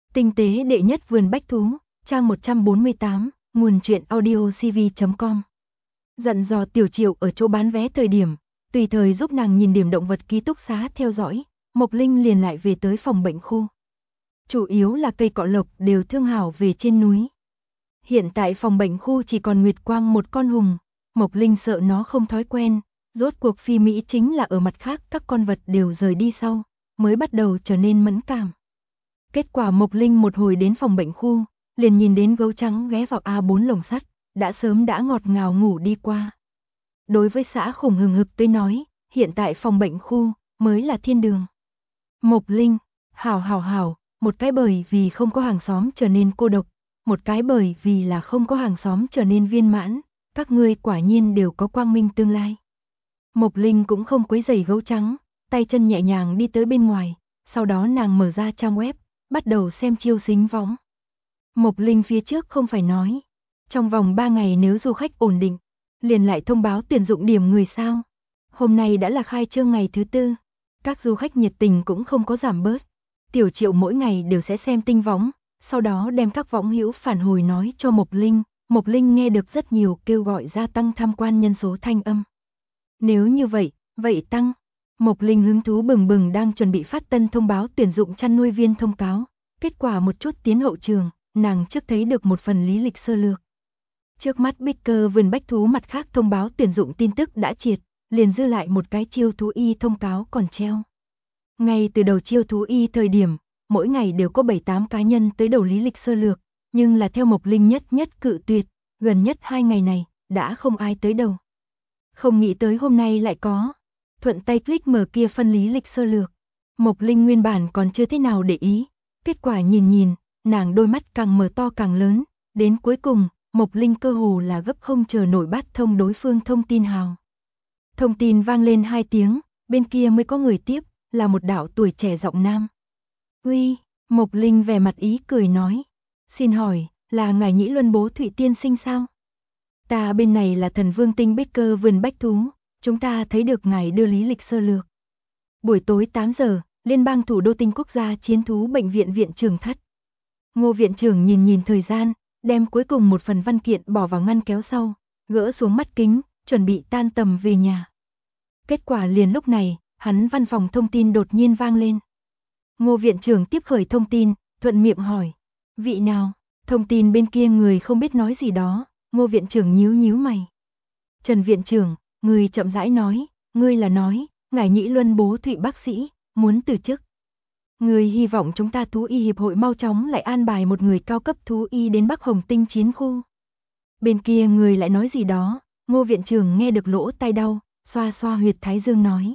Tinh tế đệ nhất vườn bách thú, trang 148, nguồn truyện audiocv.com. Dặn dò Tiểu Triệu ở chỗ bán vé thời điểm, tùy thời giúp nàng nhìn điểm động vật ký túc xá theo dõi, Mộc Linh liền lại về tới phòng bệnh khu. Chủ yếu là cây cọ lộc đều thương hảo về trên núi. Hiện tại phòng bệnh khu chỉ còn Nguyệt Quang một con hùng, Mộc Linh sợ nó không thói quen, rốt cuộc phi Mỹ chính là ở mặt khác các con vật đều rời đi sau, mới bắt đầu trở nên mẫn cảm. Kết quả Mộc Linh một hồi đến phòng bệnh khu, liền nhìn đến gấu trắng ghé vào A4 lồng sắt, đã sớm đã ngọt ngào ngủ đi qua. Đối với xã Khủng hừng hực tới nói, hiện tại phòng bệnh khu mới là thiên đường. Mộc Linh, hảo, một cái bởi vì không có hàng xóm trở nên cô độc, một cái bởi vì là không có hàng xóm trở nên viên mãn, các ngươi quả nhiên đều có quang minh tương lai. Mộc Linh cũng không quấy rầy gấu trắng, tay chân nhẹ nhàng đi tới bên ngoài, sau đó nàng mở ra trang web, bắt đầu xem chiêu xính võng. Mộc Linh phía trước không phải nói, trong vòng 3 ngày nếu du khách ổn định, liền lại thông báo tuyển dụng điểm người sao. Hôm nay đã là khai trương ngày thứ 4, các du khách nhiệt tình cũng không có giảm bớt. Tiểu Triệu mỗi ngày đều sẽ xem tinh võng, sau đó đem các võng hữu phản hồi nói cho Mộc Linh. Mộc Linh nghe được rất nhiều kêu gọi gia tăng tham quan nhân số thanh âm. Nếu như vậy tăng. Mộc Linh hứng thú bừng bừng đang chuẩn bị phát tân thông báo tuyển dụng chăn nuôi viên thông cáo. Kết quả một chút tiến hậu trường, nàng trước thấy được một phần lý lịch sơ lược. Trước mắt Bicker vườn bách thú mặt khác thông báo tuyển dụng tin tức đã triệt, liền dư lại một cái chiêu thú y thông cáo còn treo. Ngay từ đầu chiêu thú y thời điểm, mỗi ngày đều có 7-8 cá nhân tới đầu lý lịch sơ lược, nhưng là theo Mộc Linh nhất cự tuyệt, gần nhất 2 ngày này, đã không ai tới đầu. Không nghĩ tới hôm nay lại có, thuận tay click mở kia phân lý lịch sơ lược. Mộc Linh nguyên bản còn chưa thế nào để ý, kết quả nhìn, nàng đôi mắt càng mở to càng lớn, đến cuối cùng, Mộc Linh cơ hồ là gấp không chờ nổi bắt thông đối phương thông tin hào. Thông tin vang lên 2 tiếng, bên kia mới có người tiếp, là một đạo tuổi trẻ giọng nam. Uy, Mộc Linh vẻ mặt ý cười nói, xin hỏi, là ngài Nhĩ Luân Bố Thụy tiên sinh sao? Ta bên này là Thần Vương Tinh Bicker vườn bách thú, chúng ta thấy được ngài đưa lý lịch sơ lược. Buổi tối 8 giờ, Liên bang thủ đô Tinh Quốc gia chiến thú bệnh viện viện trưởng thất. Ngô viện trưởng nhìn thời gian, đem cuối cùng một phần văn kiện bỏ vào ngăn kéo sau, gỡ xuống mắt kính, chuẩn bị tan tầm về nhà. Kết quả liền lúc này, hắn văn phòng thông tin đột nhiên vang lên. Ngô viện trưởng tiếp khởi thông tin, thuận miệng hỏi, vị nào? Thông tin bên kia người không biết nói gì đó, Ngô viện trưởng nhíu mày. Trần viện trưởng, người chậm rãi nói, ngươi là nói, ngài Nhĩ Luân Bố Thụy bác sĩ, muốn từ chức. Người hy vọng chúng ta thú y hiệp hội mau chóng lại an bài một người cao cấp thú y đến Bắc Hồng Tinh chiến khu. Bên kia người lại nói gì đó, Ngô viện trưởng nghe được lỗ tai đau, xoa huyệt thái dương nói.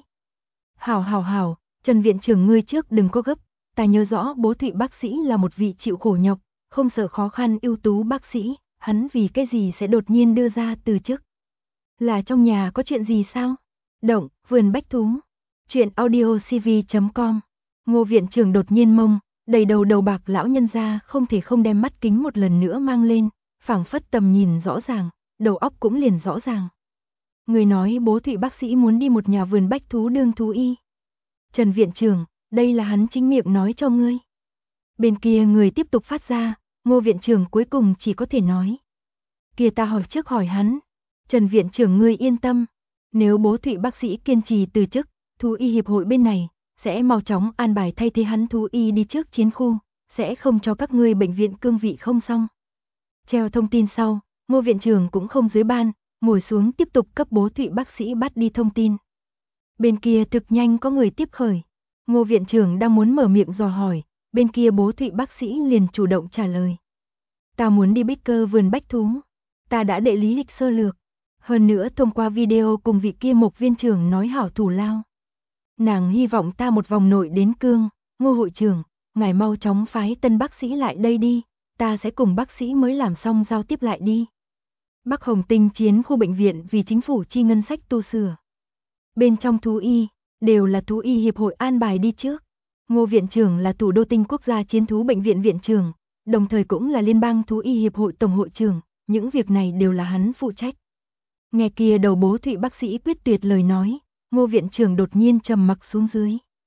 Hảo, Trần viện trưởng ngươi trước đừng có gấp, ta nhớ rõ Bố Thụy bác sĩ là một vị chịu khổ nhọc, không sợ khó khăn ưu tú bác sĩ, hắn vì cái gì sẽ đột nhiên đưa ra từ chức? Là trong nhà có chuyện gì sao? Động, vườn bách thú. Chuyện audiocv.com. Ngô viện trưởng đột nhiên mông, đầy đầu bạc lão nhân ra không thể không đem mắt kính một lần nữa mang lên, phảng phất tầm nhìn rõ ràng, đầu óc cũng liền rõ ràng. Người nói Bố Thụy bác sĩ muốn đi một nhà vườn bách thú đương thú y. Trần viện trưởng, đây là hắn chính miệng nói cho ngươi. Bên kia người tiếp tục phát ra, Ngô viện trưởng cuối cùng chỉ có thể nói. Kia ta hỏi hắn. Trần viện trưởng ngươi yên tâm, nếu Bố Thụy bác sĩ kiên trì từ chức, thú y hiệp hội bên này sẽ mau chóng an bài thay thế hắn thú y đi trước chiến khu, sẽ không cho các ngươi bệnh viện cương vị không xong. Treo thông tin sau, Ngô viện trưởng cũng không dưới ban, ngồi xuống tiếp tục cấp Bố Thụy bác sĩ bắt đi thông tin. Bên kia thực nhanh có người tiếp khởi. Ngô viện trưởng đang muốn mở miệng dò hỏi, bên kia Bố Thụy bác sĩ liền chủ động trả lời. Ta muốn đi Bicker vườn bách thú. Ta đã đệ lý lịch sơ lược. Hơn nữa thông qua video cùng vị kia Mộc viên trưởng nói hảo thủ lao. Nàng hy vọng ta một vòng nội đến cương, Ngô hội trưởng, ngài mau chóng phái tân bác sĩ lại đây đi, ta sẽ cùng bác sĩ mới làm xong giao tiếp lại đi. Bắc Hồng Tinh chiến khu bệnh viện vì chính phủ chi ngân sách tu sửa. Bên trong thú y, đều là thú y hiệp hội an bài đi trước. Ngô viện trưởng là thủ đô Tinh Quốc gia chiến thú bệnh viện viện trưởng, đồng thời cũng là liên bang thú y hiệp hội tổng hội trưởng, những việc này đều là hắn phụ trách. Nghe kia đầu Bố Thụy bác sĩ quyết tuyệt lời nói, Ngô viện trưởng đột nhiên trầm mặc xuống dưới.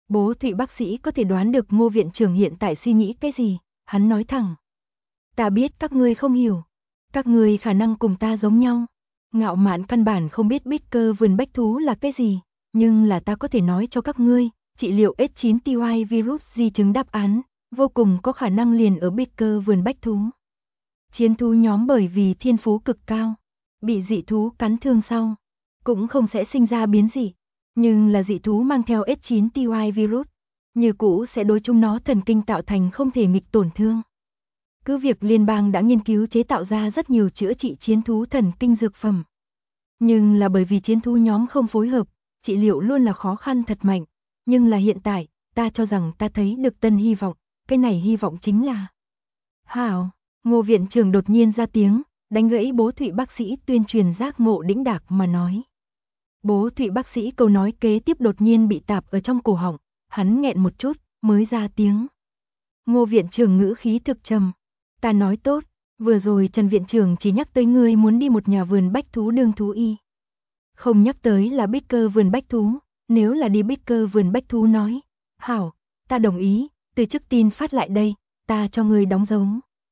Bố Thụy bác sĩ có thể đoán được Ngô viện trưởng hiện tại suy nghĩ cái gì, hắn nói thẳng. Ta biết các ngươi không hiểu, các ngươi khả năng cùng ta giống nhau. Ngạo Mạn căn bản không biết bích cơ vườn bách thú là cái gì, nhưng là ta có thể nói cho các ngươi, trị liệu S9TY virus di chứng đáp án, vô cùng có khả năng liền ở bích cơ vườn bách thú. Chiến thú nhóm bởi vì thiên phú cực cao, bị dị thú cắn thương sau, cũng không sẽ sinh ra biến dị, nhưng là dị thú mang theo S9TY virus, như cũ sẽ đối chúng nó thần kinh tạo thành không thể nghịch tổn thương. Cứ việc liên bang đã nghiên cứu chế tạo ra rất nhiều chữa trị chiến thú thần kinh dược phẩm. Nhưng là bởi vì chiến thú nhóm không phối hợp, trị liệu luôn là khó khăn thật mạnh. Nhưng là hiện tại, ta cho rằng ta thấy được tân hy vọng, cái này hy vọng chính là... Hảo, Ngô viện trưởng đột nhiên ra tiếng, đánh gãy bố Thụy bác sĩ tuyên truyền giác ngộ đĩnh đạc mà nói. Bố Thụy bác sĩ câu nói kế tiếp đột nhiên bị tạp ở trong cổ họng, hắn nghẹn một chút, mới ra tiếng. Ngô viện trưởng ngữ khí thực trầm. Ta nói tốt, vừa rồi Trần viện trưởng chỉ nhắc tới ngươi muốn đi một nhà vườn bách thú đương thú y. Không nhắc tới là bích cơ vườn bách thú, nếu là đi bích cơ vườn bách thú nói. Hảo, ta đồng ý, từ chức tin phát lại đây, ta cho ngươi đóng dấu.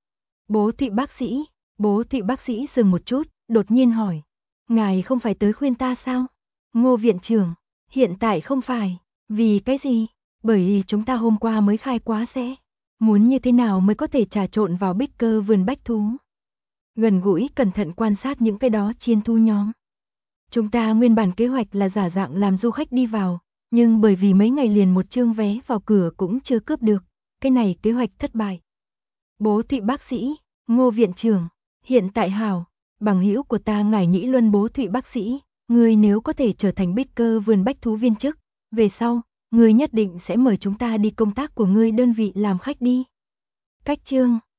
Bố Thụy bác sĩ dừng một chút, đột nhiên hỏi. Ngài không phải tới khuyên ta sao? Ngô viện trưởng, hiện tại không phải, vì cái gì? Bởi vì chúng ta hôm qua mới khai quá sẽ. Muốn như thế nào mới có thể trà trộn vào bích cơ vườn bách thú? Gần gũi cẩn thận quan sát những cái đó chiến thú nhóm. Chúng ta nguyên bản kế hoạch là giả dạng làm du khách đi vào, nhưng bởi vì mấy ngày liền một chương vé vào cửa cũng chưa cướp được, cái này kế hoạch thất bại. Bố Thụy bác sĩ, Ngô viện trưởng, hiện tại hảo, bằng hữu của ta ngài Nhĩ Luân bố Thụy bác sĩ, ngươi nếu có thể trở thành bích cơ vườn bách thú viên chức, về sau, ngươi nhất định sẽ mời chúng ta đi công tác của ngươi đơn vị làm khách đi. Cách chương